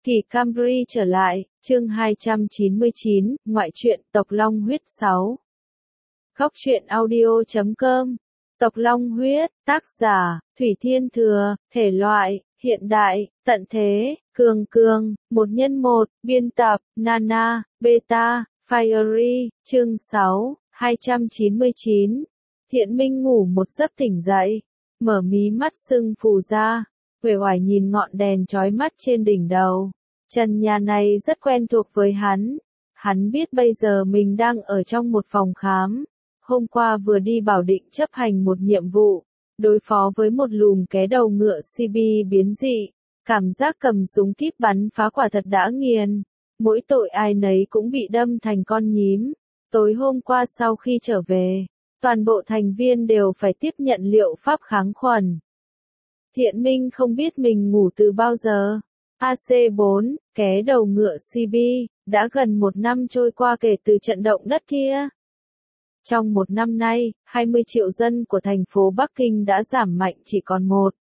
Kỳ Camry trở lại, chương 299, ngoại truyện Tộc Long Huyết 6. Góc truyện audio.com. Tộc Long Huyết, tác giả, Thủy Thiên Thừa, thể loại, hiện đại, tận thế, cường, 1x1, biên tập, Nana, Beta, Fiery, chương 6, 299. Thiện Minh ngủ một giấc tỉnh dậy, mở mí mắt sưng phù ra, uể oải nhìn ngọn đèn chói mắt trên đỉnh đầu. Trần nhà này rất quen thuộc với hắn. Hắn biết bây giờ mình đang ở trong một phòng khám. Hôm qua vừa đi Bảo Định chấp hành một nhiệm vụ, đối phó với một lùm ké đầu ngựa CB biến dị. Cảm giác cầm súng kíp bắn phá quả thật đã nghiền. Mỗi tội ai nấy cũng bị đâm thành con nhím. Tối hôm qua sau khi trở về, toàn bộ thành viên đều phải tiếp nhận liệu pháp kháng khuẩn. Thiện Minh không biết mình ngủ từ bao giờ. AC4, ké đầu ngựa CB, đã gần một năm trôi qua kể từ trận động đất kia. Trong một năm nay, 20 triệu dân của thành phố Bắc Kinh đã giảm mạnh chỉ còn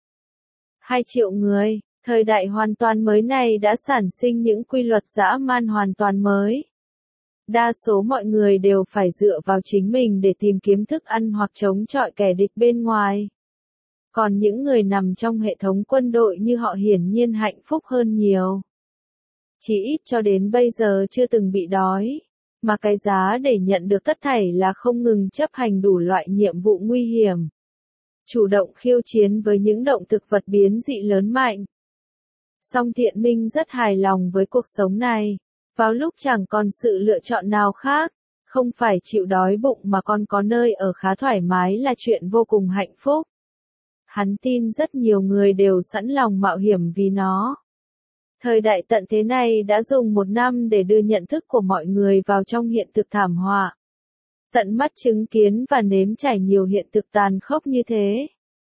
1,2 triệu người. Thời đại hoàn toàn mới này đã sản sinh những quy luật dã man hoàn toàn mới. Đa số mọi người đều phải dựa vào chính mình để tìm kiếm thức ăn hoặc chống chọi kẻ địch bên ngoài. Còn những người nằm trong hệ thống quân đội như họ hiển nhiên hạnh phúc hơn nhiều. Chỉ ít cho đến bây giờ chưa từng bị đói, mà cái giá để nhận được tất thảy là không ngừng chấp hành đủ loại nhiệm vụ nguy hiểm. Chủ động khiêu chiến với những động thực vật biến dị lớn mạnh. Song Thiện Minh rất hài lòng với cuộc sống này, vào lúc chẳng còn sự lựa chọn nào khác, không phải chịu đói bụng mà còn có nơi ở khá thoải mái là chuyện vô cùng hạnh phúc. Hắn tin rất nhiều người đều sẵn lòng mạo hiểm vì nó. Thời đại tận thế này đã dùng một năm để đưa nhận thức của mọi người vào trong hiện thực thảm họa. Tận mắt chứng kiến và nếm trải nhiều hiện thực tàn khốc như thế.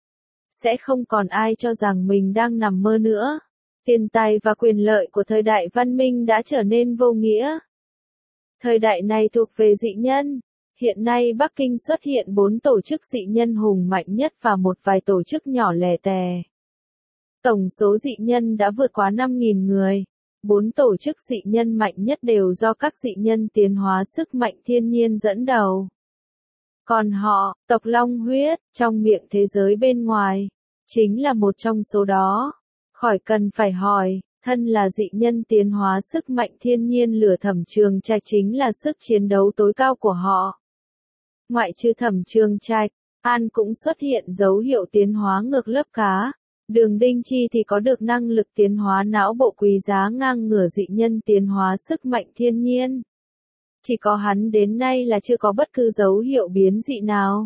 Sẽ không còn ai cho rằng mình đang nằm mơ nữa. Tiền tài và quyền lợi của thời đại văn minh đã trở nên vô nghĩa. Thời đại này thuộc về dị nhân. Hiện nay Bắc Kinh xuất hiện 4 tổ chức dị nhân hùng mạnh nhất và một vài tổ chức nhỏ lẻ tè. Tổng số dị nhân đã vượt quá 5.000 người. 4 tổ chức dị nhân mạnh nhất đều do các dị nhân tiến hóa sức mạnh thiên nhiên dẫn đầu. Còn họ, tộc Long Huyết, trong miệng thế giới bên ngoài, chính là một trong số đó. Khỏi cần phải hỏi, thân là dị nhân tiến hóa sức mạnh thiên nhiên lửa Thẩm Trường Trạch chính là sức chiến đấu tối cao của họ. Ngoại trừ Thẩm Trường Trạch, An cũng xuất hiện dấu hiệu tiến hóa ngược lớp cá. Đường Đinh Chi thì có được năng lực tiến hóa não bộ quý giá ngang ngửa dị nhân tiến hóa sức mạnh thiên nhiên. Chỉ có hắn đến nay là chưa có bất cứ dấu hiệu biến dị nào.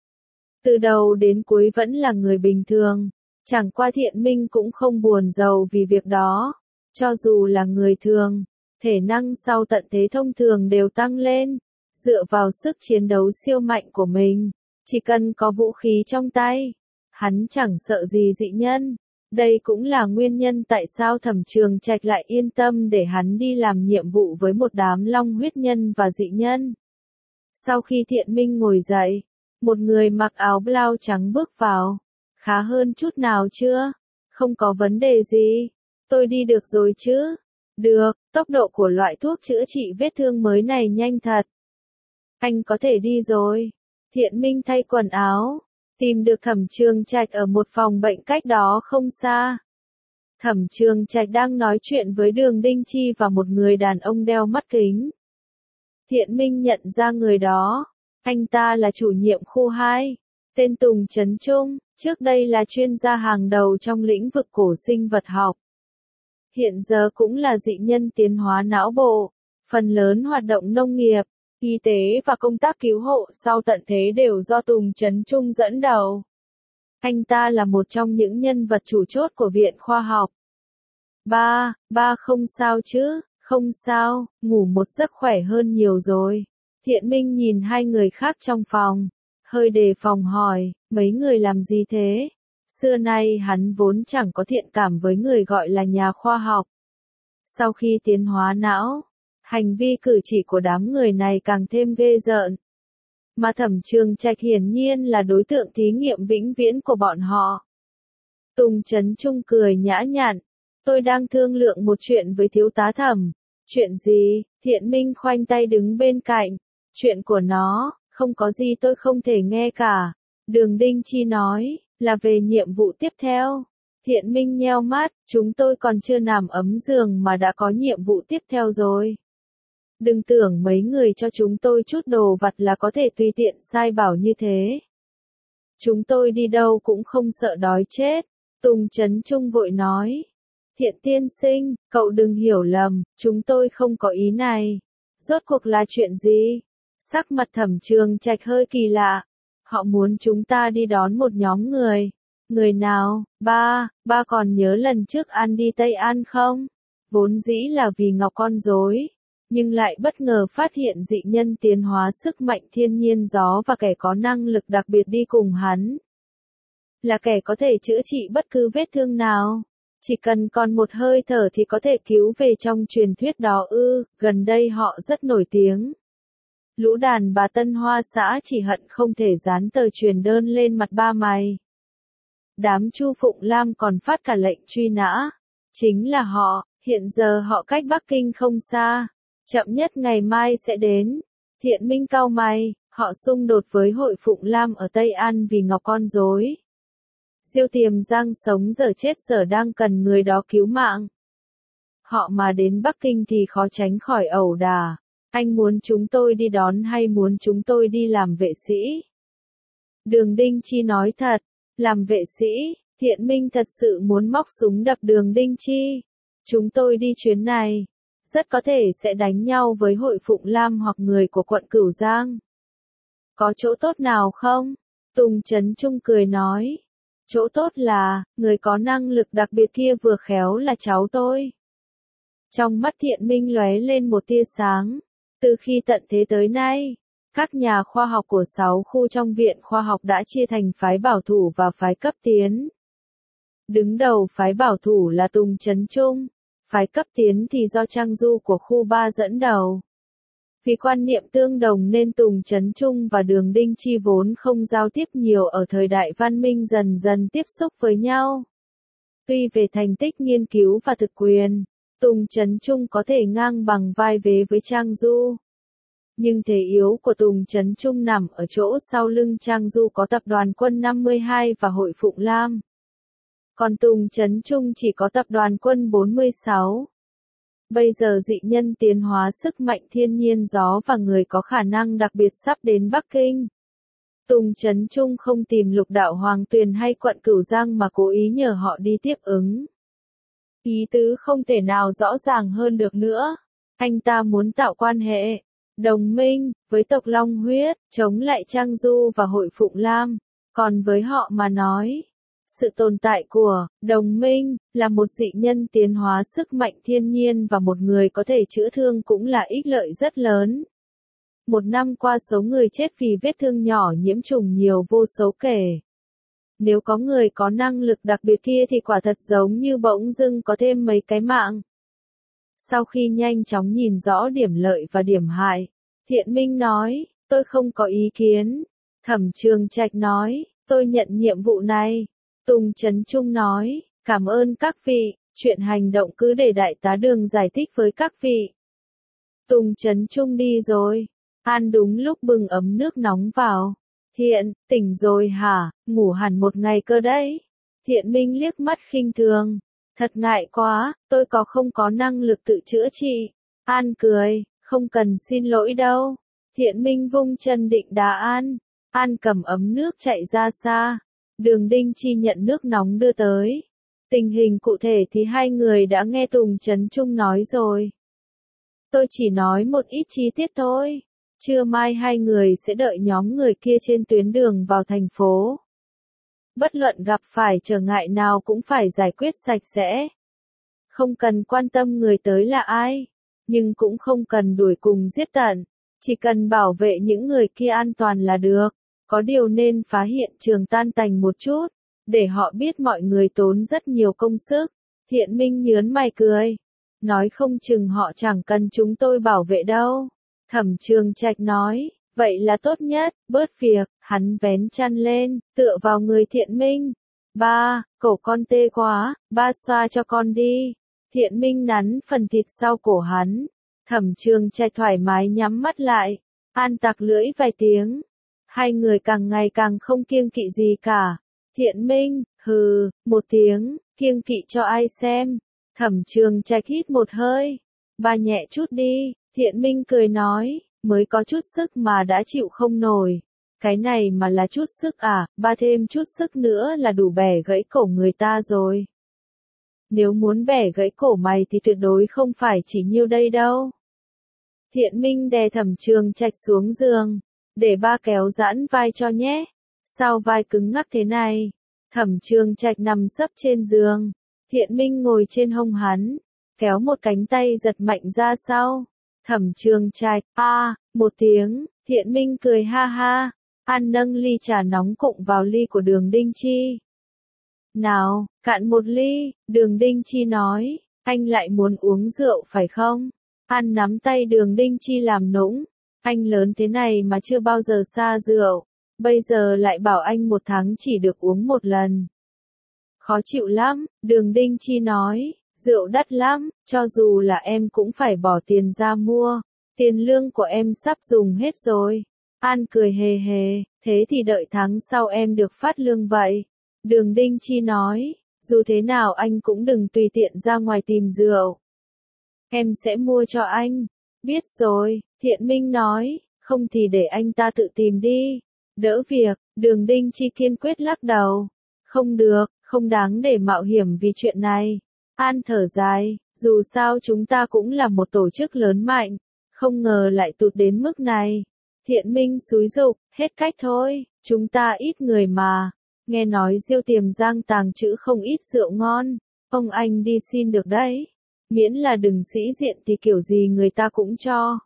Từ đầu đến cuối vẫn là người bình thường. Chẳng qua Thiện Minh cũng không buồn rầu vì việc đó. Cho dù là người thường, thể năng sau tận thế thông thường đều tăng lên. Dựa vào sức chiến đấu siêu mạnh của mình, chỉ cần có vũ khí trong tay, hắn chẳng sợ gì dị nhân. Đây cũng là nguyên nhân tại sao Thẩm Trường Trạch lại yên tâm để hắn đi làm nhiệm vụ với một đám long huyết nhân và dị nhân. Sau khi Thiện Minh ngồi dậy, một người mặc áo blau trắng bước vào. Khá hơn chút nào chưa? Không có vấn đề gì. Tôi đi được rồi chứ? Được, tốc độ của loại thuốc chữa trị vết thương mới này nhanh thật. Anh có thể đi rồi. Thiện Minh thay quần áo, tìm được Thẩm Trường Trạch ở một phòng bệnh cách đó không xa. Thẩm Trường Trạch đang nói chuyện với Đường Đinh Chi và một người đàn ông đeo mắt kính. Thiện Minh nhận ra người đó. Anh ta là chủ nhiệm khu 2, tên Tùng Trấn Trung, trước đây là chuyên gia hàng đầu trong lĩnh vực cổ sinh vật học. Hiện giờ cũng là dị nhân tiến hóa não bộ, phần lớn hoạt động nông nghiệp, y tế và công tác cứu hộ sau tận thế đều do Tùng Trấn Trung dẫn đầu. Anh ta là một trong những nhân vật chủ chốt của Viện Khoa học. Ba không sao chứ? Không sao, ngủ một giấc khỏe hơn nhiều rồi. Thiện Minh nhìn hai người khác trong phòng, hơi đề phòng hỏi, mấy người làm gì thế? Xưa nay hắn vốn chẳng có thiện cảm với người gọi là nhà khoa học. Sau khi tiến hóa não, hành vi cử chỉ của đám người này càng thêm ghê rợn. Mà Thẩm Trường Trạch hiển nhiên là đối tượng thí nghiệm vĩnh viễn của bọn họ. Tùng Trấn Trung cười nhã nhặn, Tôi đang thương lượng một chuyện với thiếu tá Thẩm. Chuyện gì? Thiện Minh khoanh tay đứng bên cạnh. Chuyện của nó, không có gì tôi không thể nghe cả. Đường Đinh Chi nói, là về nhiệm vụ tiếp theo. Thiện Minh nheo mắt, chúng tôi còn chưa nằm ấm giường mà đã có nhiệm vụ tiếp theo rồi. Đừng tưởng mấy người cho chúng tôi chút đồ vặt là có thể tùy tiện sai bảo như thế. Chúng tôi đi đâu cũng không sợ đói chết. Tùng Chấn Trung vội nói. Thiện tiên sinh, cậu đừng hiểu lầm, chúng tôi không có ý này. Rốt cuộc là chuyện gì? Sắc mặt Thẩm Trường Trạch hơi kỳ lạ. Họ muốn chúng ta đi đón một nhóm người. Người nào? Ba còn nhớ lần trước ăn đi Tây An không? Vốn dĩ là vì Ngọc con rối, nhưng lại bất ngờ phát hiện dị nhân tiến hóa sức mạnh thiên nhiên gió và kẻ có năng lực đặc biệt đi cùng hắn. Là kẻ có thể chữa trị bất cứ vết thương nào. Chỉ cần còn một hơi thở thì có thể cứu về trong truyền thuyết đó ư, gần đây họ rất nổi tiếng. Lũ đàn bà Tân Hoa xã chỉ hận không thể dán tờ truyền đơn lên mặt ba mày. Đám Chu Phụng Lam còn phát cả lệnh truy nã. Chính là họ, hiện giờ họ cách Bắc Kinh không xa. Chậm nhất ngày mai sẽ đến. Thiện Minh cau mày, họ xung đột với hội Phụng Lam ở Tây An vì Ngọc con rối. Diêu Tiềm Giang sống giờ chết giờ đang cần người đó cứu mạng. Họ mà đến Bắc Kinh thì khó tránh khỏi ẩu đả. Anh muốn chúng tôi đi đón hay muốn chúng tôi đi làm vệ sĩ? Đường Đinh Chi nói thật, làm vệ sĩ, Thiện Minh thật sự muốn móc súng đập Đường Đinh Chi. Chúng tôi đi chuyến này, rất có thể sẽ đánh nhau với hội Phụng Lam hoặc người của quận Cửu Giang. Có chỗ tốt nào không? Tùng Chấn Trung cười nói. Chỗ tốt là, người có năng lực đặc biệt kia vừa khéo là cháu tôi. Trong mắt Thiện Minh lóe lên một tia sáng. Từ khi tận thế tới nay, các nhà khoa học của 6 khu trong viện khoa học đã chia thành phái bảo thủ và phái cấp tiến. Đứng đầu phái bảo thủ là Tùng Chấn Trung, phái cấp tiến thì do Trang Du của khu 3 dẫn đầu. Vì quan niệm tương đồng nên Tùng Chấn Trung và Đường Đinh Chi vốn không giao tiếp nhiều ở thời đại văn minh dần dần tiếp xúc với nhau. Tuy về thành tích nghiên cứu và thực quyền, Tùng Chấn Trung có thể ngang bằng vai vế với Trang Du. Nhưng thế yếu của Tùng Chấn Trung nằm ở chỗ sau lưng Trang Du có tập đoàn Quân 52 và hội Phụng Lam. Còn Tùng Chấn Trung chỉ có tập đoàn Quân 46. Bây giờ dị nhân tiến hóa sức mạnh thiên nhiên gió và người có khả năng đặc biệt sắp đến Bắc Kinh. Tùng Chấn Trung không tìm Lục Đạo Hoàng Tuyền hay quận Cửu Giang mà cố ý nhờ họ đi tiếp ứng. Ý tứ không thể nào rõ ràng hơn được nữa. Anh ta muốn tạo quan hệ, đồng minh, với tộc Long Huyết, chống lại Trang Du và hội Phụng Lam. Còn với họ mà nói, sự tồn tại của đồng minh là một dị nhân tiến hóa sức mạnh thiên nhiên và một người có thể chữa thương cũng là ích lợi rất lớn. Một năm qua số người chết vì vết thương nhỏ nhiễm trùng nhiều vô số kể. Nếu có người có năng lực đặc biệt kia thì quả thật giống như bỗng dưng có thêm mấy cái mạng. Sau khi nhanh chóng nhìn rõ điểm lợi và điểm hại, Thiện Minh nói, tôi không có ý kiến. Thẩm Trường Trạch nói, tôi nhận nhiệm vụ này. Tùng Chấn Trung nói, cảm ơn các vị, chuyện hành động cứ để đại tá Đường giải thích với các vị. Tùng Chấn Trung đi rồi. An đúng lúc bưng ấm nước nóng vào. Thiện, tỉnh rồi hả, ngủ hẳn một ngày cơ đấy. Thiện Minh liếc mắt khinh thường. Thật ngại quá, tôi không có năng lực tự chữa trị. An cười, không cần xin lỗi đâu. Thiện Minh vung chân định đá An. An cầm ấm nước chạy ra xa. Đường Đinh Chi nhận nước nóng đưa tới. Tình hình cụ thể thì hai người đã nghe Tùng Chấn Trung nói rồi. Tôi chỉ nói một ít chi tiết thôi. Trưa mai hai người sẽ đợi nhóm người kia trên tuyến đường vào thành phố. Bất luận gặp phải trở ngại nào cũng phải giải quyết sạch sẽ. Không cần quan tâm người tới là ai, nhưng cũng không cần đuổi cùng giết tận. Chỉ cần bảo vệ những người kia an toàn là được. Có điều nên phá hiện trường tan tành một chút, để họ biết mọi người tốn rất nhiều công sức. Thiện Minh nhớn mày cười. Nói không chừng họ chẳng cần chúng tôi bảo vệ đâu. Thẩm Trường Trạch nói, vậy là tốt nhất, bớt việc. Hắn vén chăn lên, tựa vào người Thiện Minh. Ba, cổ con tê quá, ba xoa cho con đi. Thiện Minh nắn phần thịt sau cổ hắn. Thẩm Trường Trạch thoải mái nhắm mắt lại, an tặc lưỡi vài tiếng. Hai người càng ngày càng không kiêng kỵ gì cả. Thiện Minh, hừ, một tiếng, kiêng kỵ cho ai xem. Thẩm Trường Trạch hít một hơi. Ba nhẹ chút đi, Thiện Minh cười nói, mới có chút sức mà đã chịu không nổi. Cái này mà là chút sức à, ba thêm chút sức nữa là đủ bẻ gãy cổ người ta rồi. Nếu muốn bẻ gãy cổ mày thì tuyệt đối không phải chỉ nhiêu đây đâu. Thiện Minh đè Thẩm Trường Trạch xuống giường, để ba kéo giãn vai cho nhé. Sao vai cứng ngắc thế này? Thẩm Trường Trạch nằm sấp trên giường, Thiện Minh ngồi trên hông hắn, kéo một cánh tay giật mạnh ra sau. Thẩm Trường Trạch, một tiếng, Thiện Minh cười ha ha, An nâng ly trà nóng cụng vào ly của Đường Đinh Chi. Nào, cạn một ly, Đường Đinh Chi nói, anh lại muốn uống rượu phải không? An nắm tay Đường Đinh Chi làm nũng, anh lớn thế này mà chưa bao giờ xa rượu, bây giờ lại bảo anh một tháng chỉ được uống một lần. Khó chịu lắm, Đường Đinh Chi nói, rượu đắt lắm, cho dù là em cũng phải bỏ tiền ra mua, tiền lương của em sắp dùng hết rồi. An cười hề hề, thế thì đợi tháng sau em được phát lương vậy. Đường Đinh Chi nói, dù thế nào anh cũng đừng tùy tiện ra ngoài tìm rượu. Em sẽ mua cho anh. Biết rồi, Thiện Minh nói, không thì để anh ta tự tìm đi. Đỡ việc, Đường Đinh Chi kiên quyết lắc đầu. Không được, không đáng để mạo hiểm vì chuyện này. An thở dài, dù sao chúng ta cũng là một tổ chức lớn mạnh, không ngờ lại tụt đến mức này. Thiện Minh xúi giục, hết cách thôi, chúng ta ít người mà. Nghe nói Diêu Tiềm Giang tàng trữ không ít rượu ngon, ông anh đi xin được đấy. Miễn là đừng sĩ diện thì kiểu gì người ta cũng cho.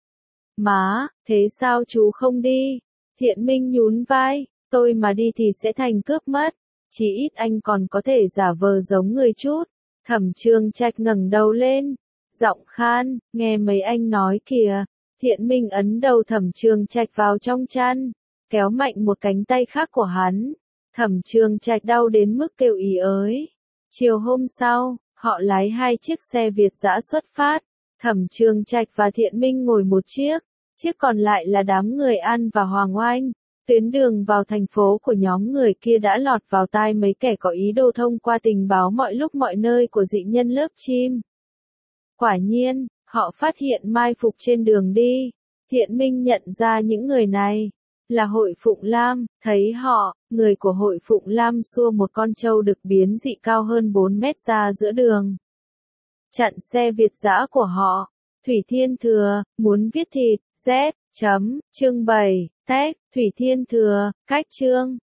Má, thế sao chú không đi? Thiện Minh nhún vai, tôi mà đi thì sẽ thành cướp mất. Chỉ ít anh còn có thể giả vờ giống người chút. Thẩm Trường Trạch ngẩng đầu lên, giọng khan, nghe mấy anh nói kìa. Thiện Minh ấn đầu Thẩm Trường Trạch vào trong chăn, kéo mạnh một cánh tay khác của hắn. Thẩm Trường Trạch đau đến mức kêu ì ới. Chiều hôm sau, họ lái hai chiếc xe Việt dã xuất phát. Thẩm Trường Trạch và Thiện Minh ngồi một chiếc còn lại là đám người An và Hoàng Oanh. Tuyến đường vào thành phố của nhóm người kia đã lọt vào tai mấy kẻ có ý đồ thông qua tình báo mọi lúc mọi nơi của dị nhân lớp chim. Quả nhiên, họ phát hiện mai phục trên đường đi. Thiện Minh nhận ra những người này là Hội Phụng Lam, thấy họ, người của Hội Phụng Lam xua một con trâu đực biến dị cao hơn 4 mét ra giữa đường. Chặn xe Việt dã của họ. Thủy Thiên Thừa, muốn viết thịt, Z, chương 7, Tech, Thủy Thiên Thừa, cách chương.